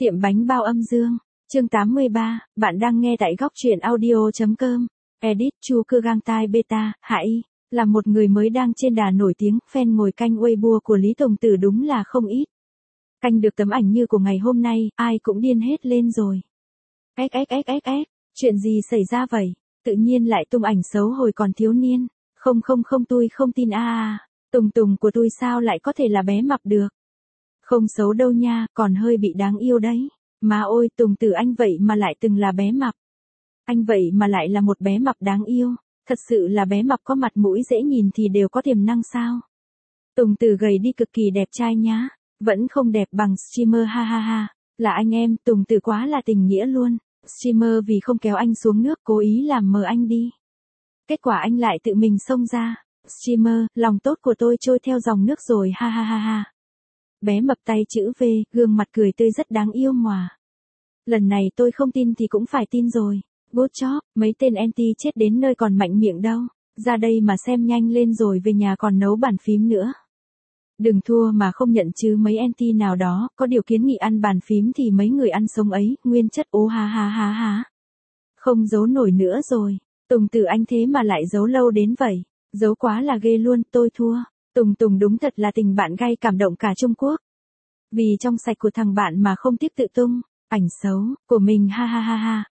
Tiệm bánh bao âm dương, chương 83, bạn đang nghe tại góc truyện audio.com. Edit Chu Cư Gang Tai Beta, Hạ Y, là một người mới đang trên đà nổi tiếng, fan ngồi canh Weibo của Lý Tùng Tử đúng là không ít. Canh được tấm ảnh như của ngày hôm nay, ai cũng điên hết lên rồi. Chuyện gì xảy ra vậy? Tự nhiên lại tung ảnh xấu hồi còn thiếu niên. Không tôi không tin Tùng của tôi sao lại có thể là bé mập được? Không xấu đâu nha, còn hơi bị đáng yêu đấy. Mà ôi Tùng Tử anh vậy mà lại từng là bé mập. Anh vậy mà lại là một bé mập đáng yêu. Thật sự là bé mập có mặt mũi dễ nhìn thì đều có tiềm năng sao? Tùng Tử gầy đi cực kỳ đẹp trai nhá. Vẫn không đẹp bằng streamer ha. Là anh em, Tùng Tử quá là tình nghĩa luôn. Streamer vì không kéo anh xuống nước cố ý làm mờ anh đi. Kết quả anh lại tự mình xông ra. Streamer, lòng tốt của tôi trôi theo dòng nước rồi ha. Bé mập tay chữ V, gương mặt cười tươi rất đáng yêu mà. Lần này tôi không tin thì cũng phải tin rồi. Good job, mấy tên anti chết đến nơi còn mạnh miệng đâu. Ra đây mà xem nhanh lên rồi về nhà còn nấu bàn phím nữa. Đừng thua mà không nhận chứ mấy anti nào đó, có điều kiến nghị ăn bàn phím thì mấy người ăn sống ấy, nguyên chất ố ha. Không giấu nổi nữa rồi. Tùng Tử anh thế mà lại giấu lâu đến vậy. Giấu quá là ghê luôn, tôi thua. Tùng đúng thật là tình bạn gay cảm động cả Trung Quốc. Vì trong sạch của thằng bạn mà không tiếp tự tung ảnh xấu của mình ha.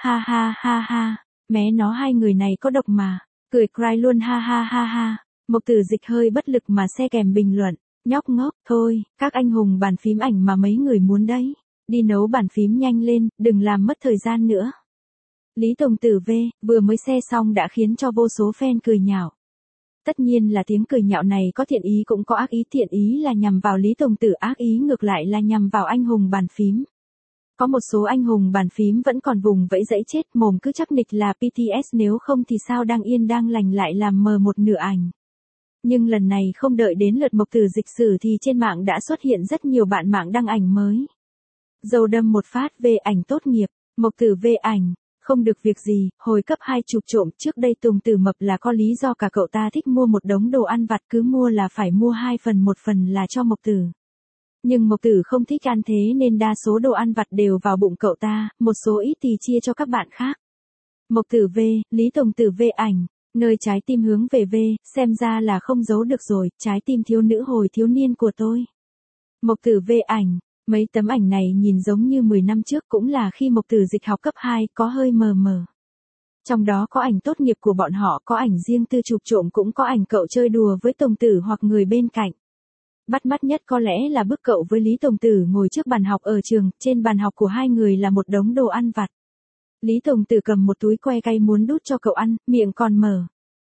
Ha. Mé nó hai người này có độc mà. Cười cry luôn ha. Mộc Tử Dịch hơi bất lực mà xe kèm bình luận. Nhóc ngốc, thôi, các anh hùng bàn phím ảnh mà mấy người muốn đấy. Đi nấu bàn phím nhanh lên, đừng làm mất thời gian nữa. Lý Tùng Tử V, vừa mới xe xong đã khiến cho vô số fan cười nhạo. Tất nhiên là tiếng cười nhạo này có thiện ý cũng có ác ý, thiện ý là nhằm vào Lý Tùng Tử, ác ý ngược lại là nhằm vào anh hùng bàn phím. Có một số anh hùng bàn phím vẫn còn vùng vẫy dãy chết mồm cứ chắc nịch là PTS, nếu không thì sao đang yên đang lành lại làm mờ một nửa ảnh. Nhưng lần này không đợi đến lượt Mộc Tử Dịch xử thì trên mạng đã xuất hiện rất nhiều bạn mạng đăng ảnh mới. Dầu đâm một phát về ảnh tốt nghiệp, Mộc Tử về ảnh. Không được việc gì, hồi cấp 2 chụp trộm, trước đây Tùng Tử mập là có lý do cả cậu ta thích mua một đống đồ ăn vặt, cứ mua là phải mua 2 phần, 1 phần là cho Mộc Tử. Nhưng Mộc Tử không thích ăn thế nên đa số đồ ăn vặt đều vào bụng cậu ta, một số ít thì chia cho các bạn khác. Mộc Tử V, Lý Tùng Tử V ảnh, nơi trái tim hướng về V, xem ra là không giấu được rồi, trái tim thiếu nữ hồi thiếu niên của tôi. Mộc Tử V ảnh. Mấy tấm ảnh này nhìn giống như 10 năm trước, cũng là khi Mộc Tử Dịch học cấp 2, có hơi mờ. Trong đó có ảnh tốt nghiệp của bọn họ, có ảnh riêng tư chụp trộm, cũng có ảnh cậu chơi đùa với Tùng Tử hoặc người bên cạnh. Bắt mắt nhất có lẽ là bức cậu với Lý Tùng Tử ngồi trước bàn học ở trường, trên bàn học của hai người là một đống đồ ăn vặt. Lý Tùng Tử cầm một túi que cay muốn đút cho cậu ăn, miệng còn mở.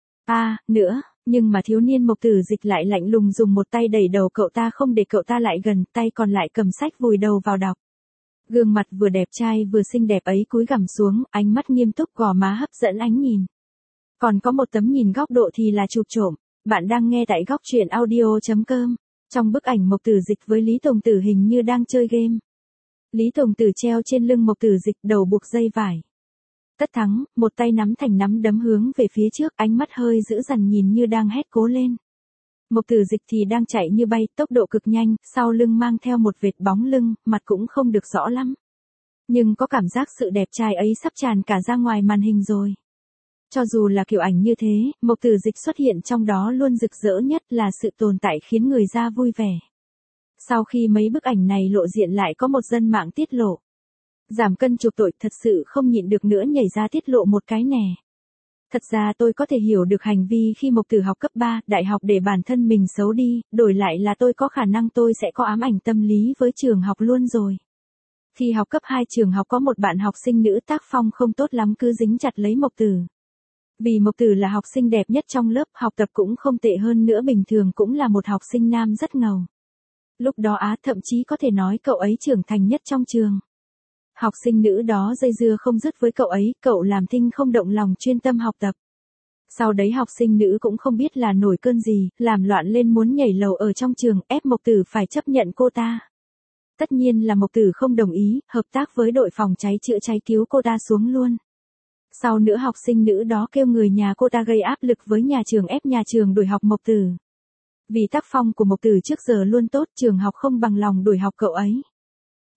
Nữa. Nhưng mà thiếu niên Mộc Tử Dịch lại lạnh lùng dùng một tay đẩy đầu cậu ta không để cậu ta lại gần, tay còn lại cầm sách vùi đầu vào đọc. Gương mặt vừa đẹp trai vừa xinh đẹp ấy cúi gằm xuống, ánh mắt nghiêm túc, gò má hấp dẫn ánh nhìn. Còn có một tấm nhìn góc độ thì là chụp trộm. Bạn đang nghe tại góc truyện audio.com. Trong bức ảnh Mộc Tử Dịch với Lý Tùng Tử hình như đang chơi game. Lý Tùng Tử treo trên lưng Mộc Tử Dịch, đầu buộc dây vải. Tất thắng, một tay nắm thành nắm đấm hướng về phía trước, ánh mắt hơi dữ dằn nhìn như đang hét cố lên. Mộc Tử Dịch thì đang chạy như bay, tốc độ cực nhanh, sau lưng mang theo một vệt bóng lưng, mặt cũng không được rõ lắm. Nhưng có cảm giác sự đẹp trai ấy sắp tràn cả ra ngoài màn hình rồi. Cho dù là kiểu ảnh như thế, Mộc Tử Dịch xuất hiện trong đó luôn rực rỡ nhất là sự tồn tại khiến người ra vui vẻ. Sau khi mấy bức ảnh này lộ diện lại có một dân mạng tiết lộ. Giảm cân chuộc tội, thật sự không nhịn được nữa nhảy ra tiết lộ một cái nè. Thật ra tôi có thể hiểu được hành vi khi Mộc Tử học cấp 3, đại học để bản thân mình xấu đi, đổi lại là tôi có khả năng tôi sẽ có ám ảnh tâm lý với trường học luôn rồi. Khi học cấp 2 trường học có một bạn học sinh nữ tác phong không tốt lắm cứ dính chặt lấy Mộc Tử. Vì Mộc Tử là học sinh đẹp nhất trong lớp, học tập cũng không tệ hơn nữa, bình thường cũng là một học sinh nam rất ngầu. Lúc đó thậm chí có thể nói cậu ấy trưởng thành nhất trong trường. Học sinh nữ đó dây dưa không dứt với cậu ấy, cậu làm thinh không động lòng chuyên tâm học tập. Sau đấy học sinh nữ cũng không biết là nổi cơn gì, làm loạn lên muốn nhảy lầu ở trong trường, ép Mộc Tử phải chấp nhận cô ta. Tất nhiên là Mộc Tử không đồng ý, hợp tác với đội phòng cháy chữa cháy cứu cô ta xuống luôn. Sau nữa học sinh nữ đó kêu người nhà cô ta gây áp lực với nhà trường, ép nhà trường đuổi học Mộc Tử. Vì tác phong của Mộc Tử trước giờ luôn tốt, trường học không bằng lòng đuổi học cậu ấy.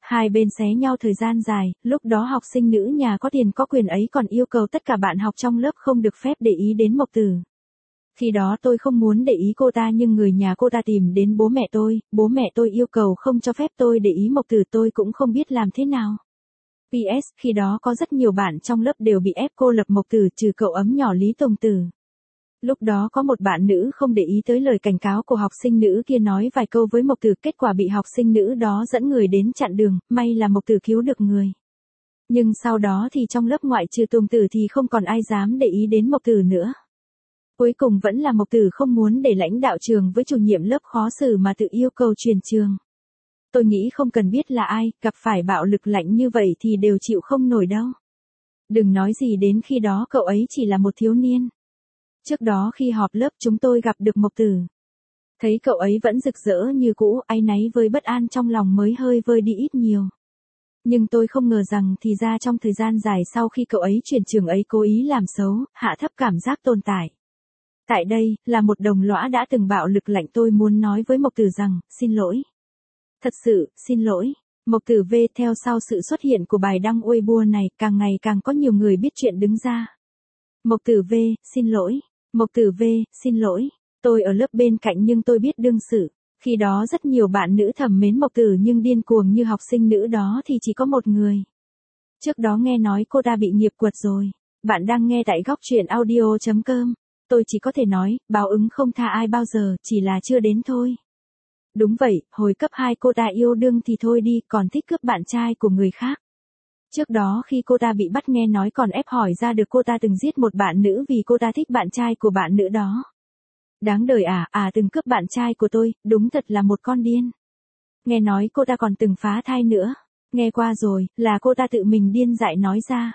Hai bên xé nhau thời gian dài, lúc đó học sinh nữ nhà có tiền có quyền ấy còn yêu cầu tất cả bạn học trong lớp không được phép để ý đến Mộc Tử. Khi đó tôi không muốn để ý cô ta nhưng người nhà cô ta tìm đến bố mẹ tôi yêu cầu không cho phép tôi để ý Mộc Tử tôi cũng không biết làm thế nào. PS, khi đó có rất nhiều bạn trong lớp đều bị ép cô lập Mộc Tử trừ cậu ấm nhỏ Lý Tùng Tử. Lúc đó có một bạn nữ không để ý tới lời cảnh cáo của học sinh nữ kia nói vài câu với Mộc Tử, kết quả bị học sinh nữ đó dẫn người đến chặn đường, may là Mộc Tử cứu được người. Nhưng sau đó thì trong lớp ngoại trừ Tùng Tử thì không còn ai dám để ý đến Mộc Tử nữa. Cuối cùng vẫn là Mộc Tử không muốn để lãnh đạo trường với chủ nhiệm lớp khó xử mà tự yêu cầu chuyển trường. Tôi nghĩ không cần biết là ai, gặp phải bạo lực lạnh như vậy thì đều chịu không nổi đâu. Đừng nói gì đến khi đó cậu ấy chỉ là một thiếu niên. Trước đó khi họp lớp chúng tôi gặp được Mộc Tử. Thấy cậu ấy vẫn rực rỡ như cũ, áy náy với bất an trong lòng mới hơi vơi đi ít nhiều. Nhưng tôi không ngờ rằng thì ra trong thời gian dài sau khi cậu ấy chuyển trường ấy cố ý làm xấu, hạ thấp cảm giác tồn tại. Tại đây, là một đồng lõa đã từng bạo lực lạnh tôi muốn nói với Mộc Tử rằng, xin lỗi. Thật sự, xin lỗi. Mộc Tử V theo sau sự xuất hiện của bài đăng Weibo này, càng ngày càng có nhiều người biết chuyện đứng ra. Mộc Tử V, xin lỗi. Mộc Tử V, xin lỗi. Tôi ở lớp bên cạnh nhưng tôi biết đương sự. Khi đó rất nhiều bạn nữ thầm mến Mộc Tử nhưng điên cuồng như học sinh nữ đó thì chỉ có một người. Trước đó nghe nói cô ta bị nghiệp quật rồi. Bạn đang nghe tại góc truyện audio.com. Tôi chỉ có thể nói, báo ứng không tha ai bao giờ, chỉ là chưa đến thôi. Đúng vậy, hồi cấp 2 cô ta yêu đương thì thôi đi, còn thích cướp bạn trai của người khác. Trước đó khi cô ta bị bắt nghe nói còn ép hỏi ra được cô ta từng giết một bạn nữ vì cô ta thích bạn trai của bạn nữ đó. Đáng đời từng cướp bạn trai của tôi, đúng thật là một con điên. Nghe nói cô ta còn từng phá thai nữa. Nghe qua rồi, là cô ta tự mình điên dại nói ra.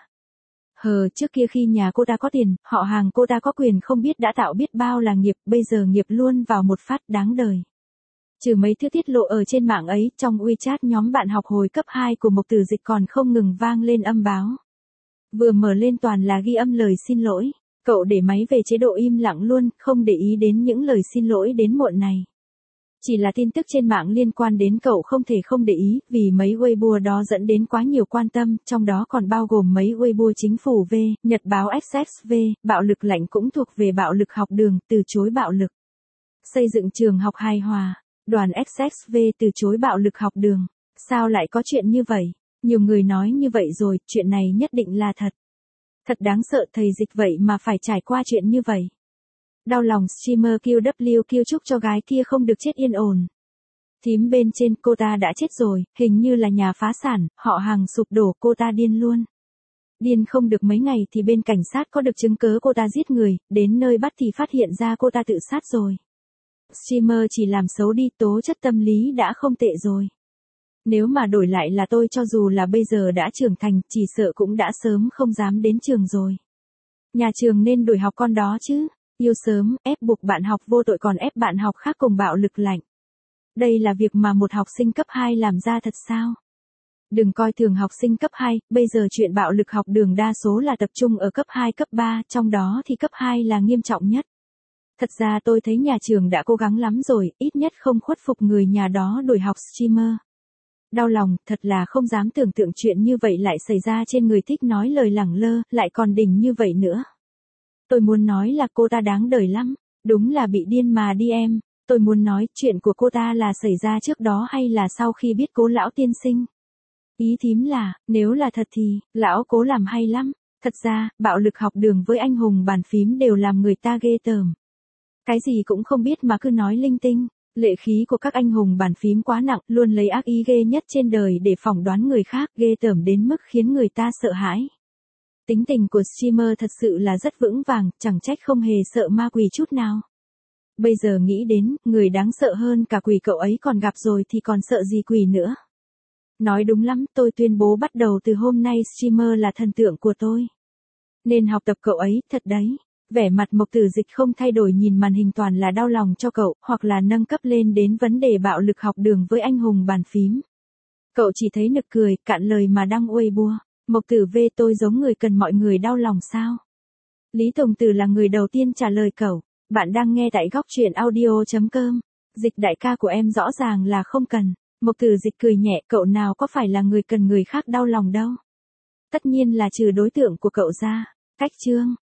Trước kia khi nhà cô ta có tiền, họ hàng cô ta có quyền không biết đã tạo biết bao là nghiệp, bây giờ nghiệp luôn vào một phát đáng đời. Trừ mấy thứ tiết lộ ở trên mạng ấy, trong WeChat nhóm bạn học hồi cấp 2 của Mộc Tử Dịch còn không ngừng vang lên âm báo. Vừa mở lên toàn là ghi âm lời xin lỗi. Cậu để máy về chế độ im lặng luôn, không để ý đến những lời xin lỗi đến muộn này. Chỉ là tin tức trên mạng liên quan đến cậu không thể không để ý, vì mấy Weibo đó dẫn đến quá nhiều quan tâm, trong đó còn bao gồm mấy Weibo chính phủ V, Nhật báo SXV, bạo lực lạnh cũng thuộc về bạo lực học đường, từ chối bạo lực. Xây dựng trường học hài hòa, đoàn SXV từ chối bạo lực học đường. Sao lại có chuyện như vậy? Nhiều người nói như vậy rồi, chuyện này nhất định là thật. Thật đáng sợ thầy Dịch vậy mà phải trải qua chuyện như vậy. Đau lòng streamer QWQ chúc cho gái kia không được chết yên ổn. Thím bên trên cô ta đã chết rồi, hình như là nhà phá sản, họ hàng sụp đổ cô ta điên luôn. Điên không được mấy ngày thì bên cảnh sát có được chứng cớ cô ta giết người, đến nơi bắt thì phát hiện ra cô ta tự sát rồi. Streamer chỉ làm xấu đi, tố chất tâm lý đã không tệ rồi. Nếu mà đổi lại là tôi cho dù là bây giờ đã trưởng thành, chỉ sợ cũng đã sớm không dám đến trường rồi. Nhà trường nên đuổi học con đó chứ. Yêu sớm, ép buộc bạn học vô tội còn ép bạn học khác cùng bạo lực lạnh. Đây là việc mà một học sinh cấp 2 làm ra thật sao? Đừng coi thường học sinh cấp 2, bây giờ chuyện bạo lực học đường đa số là tập trung ở cấp 2, cấp 3, trong đó thì cấp 2 là nghiêm trọng nhất. Thật ra tôi thấy nhà trường đã cố gắng lắm rồi, ít nhất không khuất phục người nhà đó đuổi học streamer. Đau lòng, thật là không dám tưởng tượng chuyện như vậy lại xảy ra trên người thích nói lời lẳng lơ, lại còn đỉnh như vậy nữa. Tôi muốn nói là cô ta đáng đời lắm, đúng là bị điên mà đi em. Tôi muốn nói chuyện của cô ta là xảy ra trước đó hay là sau khi biết Cố lão tiên sinh. Ý thím là, nếu là thật thì, lão Cố làm hay lắm. Thật ra, bạo lực học đường với anh hùng bàn phím đều làm người ta ghê tởm. Cái gì cũng không biết mà cứ nói linh tinh. Lệ khí của các anh hùng bàn phím quá nặng, luôn lấy ác ý ghê nhất trên đời để phỏng đoán người khác, ghê tởm đến mức khiến người ta sợ hãi. Tính tình của streamer thật sự là rất vững vàng, chẳng trách không hề sợ ma quỷ chút nào. Bây giờ nghĩ đến, người đáng sợ hơn cả quỷ cậu ấy còn gặp rồi thì còn sợ gì quỷ nữa. Nói đúng lắm, tôi tuyên bố bắt đầu từ hôm nay streamer là thần tượng của tôi. Nên học tập cậu ấy, thật đấy. Vẻ mặt Mộc Tử Dịch không thay đổi nhìn màn hình toàn là đau lòng cho cậu, hoặc là nâng cấp lên đến vấn đề bạo lực học đường với anh hùng bàn phím. Cậu chỉ thấy nực cười, cạn lời mà đăng Weibo. Mộc Tử V tôi giống người cần mọi người đau lòng sao? Lý Tùng Tử là người đầu tiên trả lời cậu. Bạn đang nghe tại góc truyện audio.com. Dịch đại ca của em rõ ràng là không cần. Mộc Tử Dịch cười nhẹ, cậu nào có phải là người cần người khác đau lòng đâu. Tất nhiên là trừ đối tượng của cậu ra. Cách chương